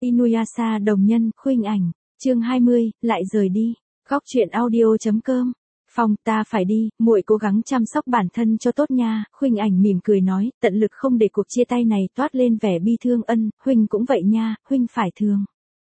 Inuyasha đồng nhân, Khuynh Ảnh, chương 20, lại rời đi. Góc truyện audio.com. Phong, ta phải đi, muội cố gắng chăm sóc bản thân cho tốt nha. Khuynh Ảnh mỉm cười nói, tận lực không để cuộc chia tay này toát lên vẻ bi thương. Huynh cũng vậy nha, huynh phải thương.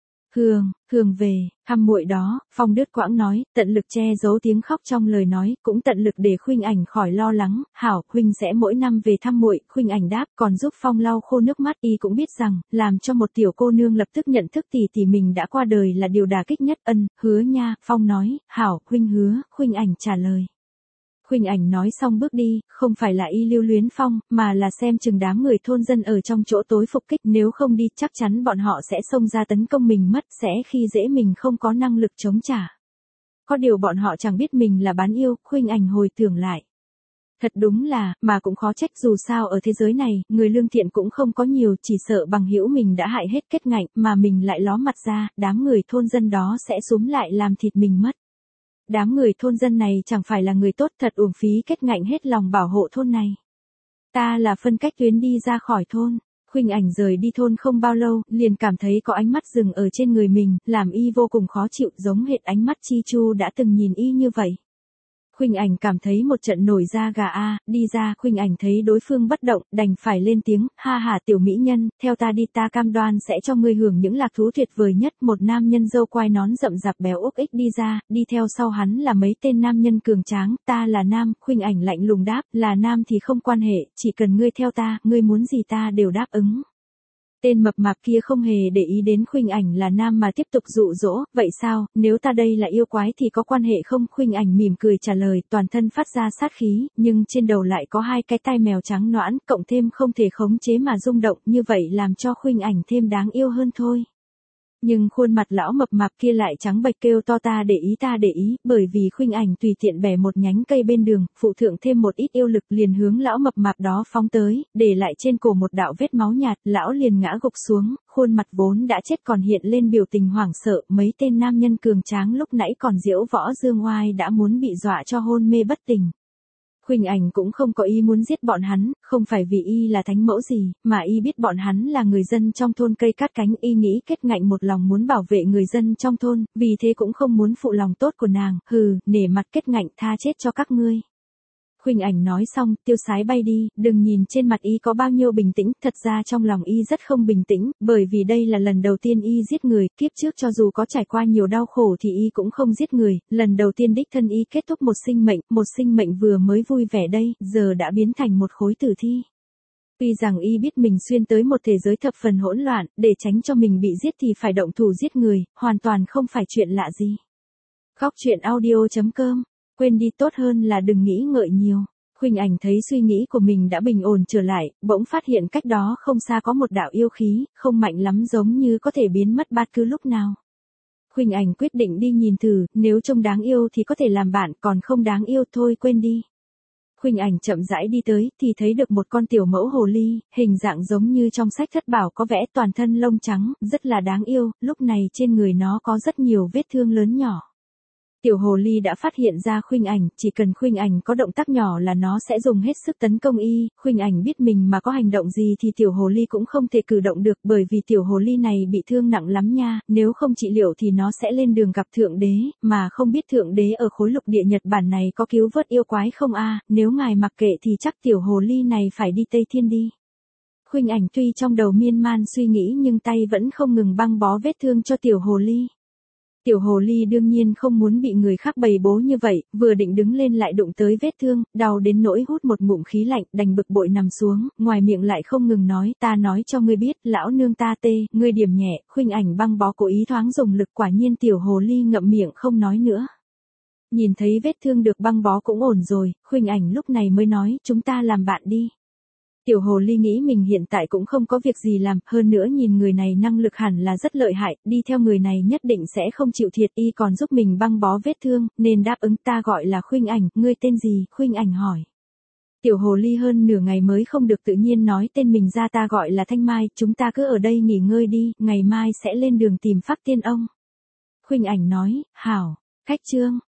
Hương về, thăm muội đó. Phong đứt quãng nói, tận lực che giấu tiếng khóc trong lời nói, cũng tận lực để Khuynh Ảnh khỏi lo lắng. Hảo, huynh sẽ mỗi năm về thăm muội. Khuynh Ảnh đáp, còn giúp Phong lau khô nước mắt. Y cũng biết rằng, làm cho một tiểu cô nương lập tức nhận thức tỷ mình đã qua đời là điều đả kích nhất. Hứa nha. Phong nói, hảo, huynh hứa. Khuynh Ảnh trả lời. Khuynh Ảnh nói xong bước đi, không phải là y lưu luyến Phong, mà là xem chừng đám người thôn dân ở trong chỗ tối phục kích, nếu không đi chắc chắn bọn họ sẽ xông ra tấn công mình mất, sẽ khi dễ mình không có năng lực chống trả. Có điều bọn họ chẳng biết mình là bán yêu. Khuynh Ảnh hồi tưởng lại. Thật đúng là, mà cũng khó trách, dù sao ở thế giới này, người lương thiện cũng không có nhiều, chỉ sợ bằng hữu mình đã hại hết kết ngạnh, mà mình lại ló mặt ra, đám người thôn dân đó sẽ xúm lại làm thịt mình mất. Đám người thôn dân này chẳng phải là người tốt, thật uổng phí kết ngạnh hết lòng bảo hộ thôn này. Ta là phân cách tuyến đi ra khỏi thôn. Khuynh Ảnh rời đi thôn không bao lâu, liền cảm thấy có ánh mắt dừng ở trên người mình, làm y vô cùng khó chịu, giống hệt ánh mắt Chi Chu đã từng nhìn y như vậy. Khuynh Ảnh cảm thấy một trận nổi da gà đi ra. Khuynh Ảnh thấy đối phương bất động, đành phải lên tiếng, ha ha tiểu mỹ nhân, theo ta đi, ta cam đoan sẽ cho ngươi hưởng những lạc thú tuyệt vời nhất. Một nam nhân râu quai nón rậm rạp béo úc ích đi ra, đi theo sau hắn là mấy tên nam nhân cường tráng. Ta là nam. Khuynh Ảnh lạnh lùng đáp, là nam thì không quan hệ, chỉ cần ngươi theo ta, ngươi muốn gì ta đều đáp ứng. Tên mập mạp kia không hề để ý đến Khuynh Ảnh là nam mà tiếp tục dụ dỗ, vậy sao, nếu ta đây là yêu quái thì có quan hệ không? Khuynh Ảnh mỉm cười trả lời, toàn thân phát ra sát khí, nhưng trên đầu lại có hai cái tai mèo trắng nõn, cộng thêm không thể khống chế mà rung động, như vậy làm cho Khuynh Ảnh thêm đáng yêu hơn thôi. Nhưng khuôn mặt lão mập mạp kia lại trắng bệch kêu to, ta để ý, bởi vì Khuynh Ảnh tùy tiện bẻ một nhánh cây bên đường, phụ thượng thêm một ít yêu lực, liền hướng lão mập mạp đó phóng tới, để lại trên cổ một đạo vết máu nhạt, lão liền ngã gục xuống, khuôn mặt vốn đã chết còn hiện lên biểu tình hoảng sợ. Mấy tên nam nhân cường tráng lúc nãy còn diễu võ dương oai đã muốn bị dọa cho hôn mê bất tỉnh. Khuynh Ảnh cũng không có ý muốn giết bọn hắn, không phải vì y là thánh mẫu gì, mà y biết bọn hắn là người dân trong thôn cây cát cánh, y nghĩ kết ngạnh một lòng muốn bảo vệ người dân trong thôn, vì thế cũng không muốn phụ lòng tốt của nàng. Nể mặt kết ngạnh, tha chết cho các ngươi. Khuynh Ảnh nói xong, tiêu sái bay đi, đừng nhìn trên mặt y có bao nhiêu bình tĩnh, thật ra trong lòng y rất không bình tĩnh, bởi vì đây là lần đầu tiên y giết người, kiếp trước cho dù có trải qua nhiều đau khổ thì y cũng không giết người, lần đầu tiên đích thân y kết thúc một sinh mệnh vừa mới vui vẻ đây, giờ đã biến thành một khối tử thi. Tuy rằng y biết mình xuyên tới một thế giới thập phần hỗn loạn, để tránh cho mình bị giết thì phải động thủ giết người, hoàn toàn không phải chuyện lạ gì. Góc truyện audio.com. Quên đi, tốt hơn là đừng nghĩ ngợi nhiều. Khuynh Ảnh thấy suy nghĩ của mình đã bình ổn trở lại, bỗng phát hiện cách đó không xa có một đạo yêu khí, không mạnh lắm, giống như có thể biến mất bất cứ lúc nào. Khuynh Ảnh quyết định đi nhìn thử, nếu trông đáng yêu thì có thể làm bạn, còn không đáng yêu thôi quên đi. Khuynh Ảnh chậm rãi đi tới, thì thấy được một con tiểu mẫu hồ ly, hình dạng giống như trong sách thất bảo có vẽ, toàn thân lông trắng, rất là đáng yêu, lúc này trên người nó có rất nhiều vết thương lớn nhỏ. Tiểu hồ ly đã phát hiện ra Khuynh Ảnh, chỉ cần Khuynh Ảnh có động tác nhỏ là nó sẽ dùng hết sức tấn công y. Khuynh Ảnh biết mình mà có hành động gì thì tiểu hồ ly cũng không thể cử động được, bởi vì tiểu hồ ly này bị thương nặng lắm nha, nếu không trị liệu thì nó sẽ lên đường gặp thượng đế, mà không biết thượng đế ở khối lục địa Nhật Bản này có cứu vớt yêu quái không nếu ngài mặc kệ thì chắc tiểu hồ ly này phải đi Tây Thiên đi. Khuynh Ảnh tuy trong đầu miên man suy nghĩ nhưng tay vẫn không ngừng băng bó vết thương cho tiểu hồ ly. Tiểu hồ ly đương nhiên không muốn bị người khác bày bố như vậy, vừa định đứng lên lại đụng tới vết thương, đau đến nỗi hút một ngụm khí lạnh, đành bực bội nằm xuống, ngoài miệng lại không ngừng nói, ta nói cho ngươi biết, lão nương ta tê, ngươi điểm nhẹ. Khuynh Ảnh băng bó cố ý thoáng dùng lực, quả nhiên tiểu hồ ly ngậm miệng không nói nữa. Nhìn thấy vết thương được băng bó cũng ổn rồi, Khuynh Ảnh lúc này mới nói, chúng ta làm bạn đi. Tiểu hồ ly nghĩ mình hiện tại cũng không có việc gì làm, hơn nữa nhìn người này năng lực hẳn là rất lợi hại, đi theo người này nhất định sẽ không chịu thiệt, y còn giúp mình băng bó vết thương, nên đáp ứng. Ta gọi là Khuynh Ảnh, ngươi tên gì? Khuynh Ảnh hỏi. Tiểu hồ ly hơn nửa ngày mới không được tự nhiên nói tên mình ra, ta gọi là Thanh Mai, chúng ta cứ ở đây nghỉ ngơi đi, ngày mai sẽ lên đường tìm Phác Tiên Ông. Khuynh Ảnh nói, hảo, khách trương.